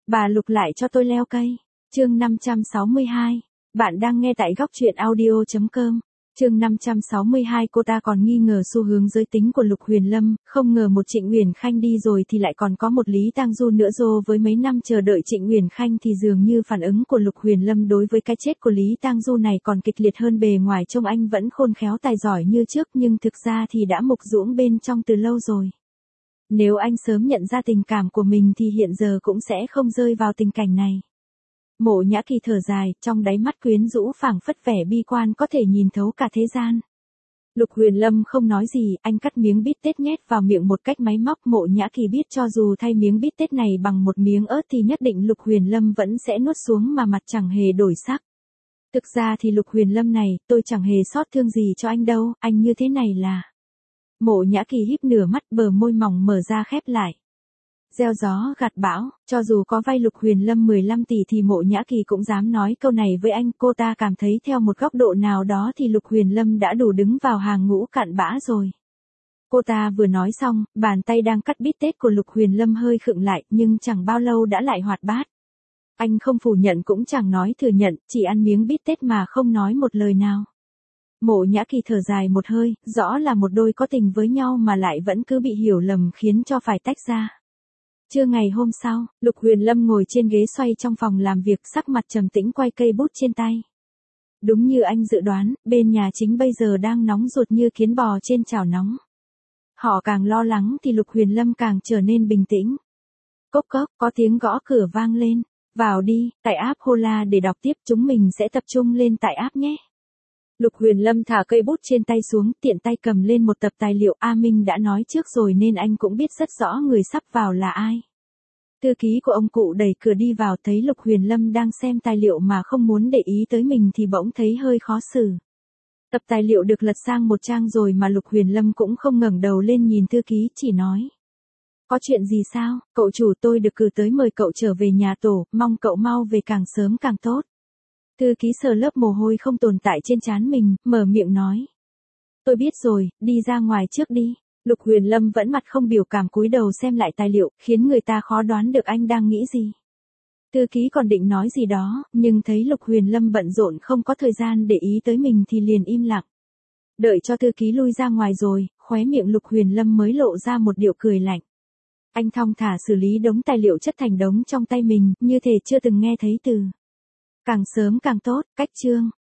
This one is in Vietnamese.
Bà Lục lại cho tôi leo cây. Chương 562. Bạn đang nghe tại góc truyện audio.com. Chương 562. Cô ta còn nghi ngờ xu hướng giới tính của Lục Huyền Lâm, không ngờ một Trịnh Uyển Khanh đi rồi thì lại còn có một Lý Tang Du nữa. Với mấy năm chờ đợi Trịnh Uyển Khanh thì dường như phản ứng của Lục Huyền Lâm đối với cái chết của Lý Tang Du này còn kịch liệt hơn. Bề ngoài trông anh vẫn khôn khéo tài giỏi như trước, nhưng thực ra thì đã mục ruỗng bên trong từ lâu rồi. Nếu anh sớm nhận ra tình cảm của mình thì hiện giờ cũng sẽ không rơi vào tình cảnh này. Mộ Nhã Kỳ thở dài, trong đáy mắt quyến rũ phảng phất vẻ bi quan có thể nhìn thấu cả thế gian. Lục Huyền Lâm không nói gì, anh cắt miếng bít tết nhét vào miệng một cách máy móc. Mộ Nhã Kỳ biết cho dù thay miếng bít tết này bằng một miếng ớt thì nhất định Lục Huyền Lâm vẫn sẽ nuốt xuống mà mặt chẳng hề đổi sắc. Thực ra thì Lục Huyền Lâm này, tôi chẳng hề xót thương gì cho anh đâu, anh như thế này là... Mộ Nhã Kỳ híp nửa mắt, bờ môi mỏng mở ra khép lại. Gieo gió gặt bão, cho dù có vay Lục Huyền Lâm 15 tỷ thì Mộ Nhã Kỳ cũng dám nói câu này với anh. Cô ta cảm thấy theo một góc độ nào đó thì Lục Huyền Lâm đã đủ đứng vào hàng ngũ cặn bã rồi. Cô ta vừa nói xong, bàn tay đang cắt bít tết của Lục Huyền Lâm hơi khựng lại, nhưng chẳng bao lâu đã lại hoạt bát. Anh không phủ nhận cũng chẳng nói thừa nhận, chỉ ăn miếng bít tết mà không nói một lời nào. Mộ Nhã Kỳ thở dài một hơi, rõ là một đôi có tình với nhau mà lại vẫn cứ bị hiểu lầm khiến cho phải tách ra. Trưa ngày hôm sau, Lục Huyền Lâm ngồi trên ghế xoay trong phòng làm việc, sắc mặt trầm tĩnh quay cây bút trên tay. Đúng như anh dự đoán, bên nhà chính bây giờ đang nóng ruột như kiến bò trên chảo nóng. Họ càng lo lắng thì Lục Huyền Lâm càng trở nên bình tĩnh. Cốc cốc, có tiếng gõ cửa vang lên. Vào đi, tải app Hola để đọc tiếp, chúng mình sẽ tập trung lên tải app nhé. Lục Huyền Lâm thả cây bút trên tay xuống, tiện tay cầm lên một tập tài liệu. A Minh đã nói trước rồi nên anh cũng biết rất rõ người sắp vào là ai. Thư ký của ông cụ đẩy cửa đi vào, thấy Lục Huyền Lâm đang xem tài liệu mà không muốn để ý tới mình thì bỗng thấy hơi khó xử. Tập tài liệu được lật sang một trang rồi mà Lục Huyền Lâm cũng không ngẩng đầu lên nhìn thư ký, chỉ nói. Có chuyện gì sao, cậu chủ, tôi được cử tới mời cậu trở về nhà tổ, mong cậu mau về càng sớm càng tốt. Thư ký sờ lớp mồ hôi không tồn tại trên trán mình, mở miệng nói. Tôi biết rồi, đi ra ngoài trước đi. Lục Huyền Lâm vẫn mặt không biểu cảm cúi đầu xem lại tài liệu, khiến người ta khó đoán được anh đang nghĩ gì. Thư ký còn định nói gì đó, nhưng thấy Lục Huyền Lâm bận rộn không có thời gian để ý tới mình thì liền im lặng. Đợi cho thư ký lui ra ngoài rồi, khóe miệng Lục Huyền Lâm mới lộ ra một điệu cười lạnh. Anh thong thả xử lý đống tài liệu chất thành đống trong tay mình, như thể chưa từng nghe thấy từ. Càng sớm càng tốt, cách chương.